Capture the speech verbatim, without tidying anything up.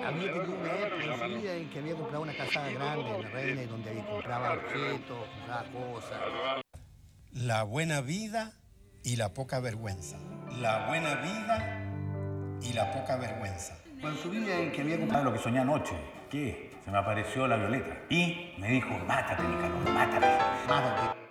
Había tenido una época en su vida en que había comprado una casa grande en La Reina y donde había compraba objetos, compraba cosas. La buena vida y la poca vergüenza. La buena vida y la poca vergüenza. Cuando su vida en que había comprado lo que soñé anoche, ¿qué? Se me apareció la Violeta y me dijo, mátate, Nicanor, mátate. Mátate.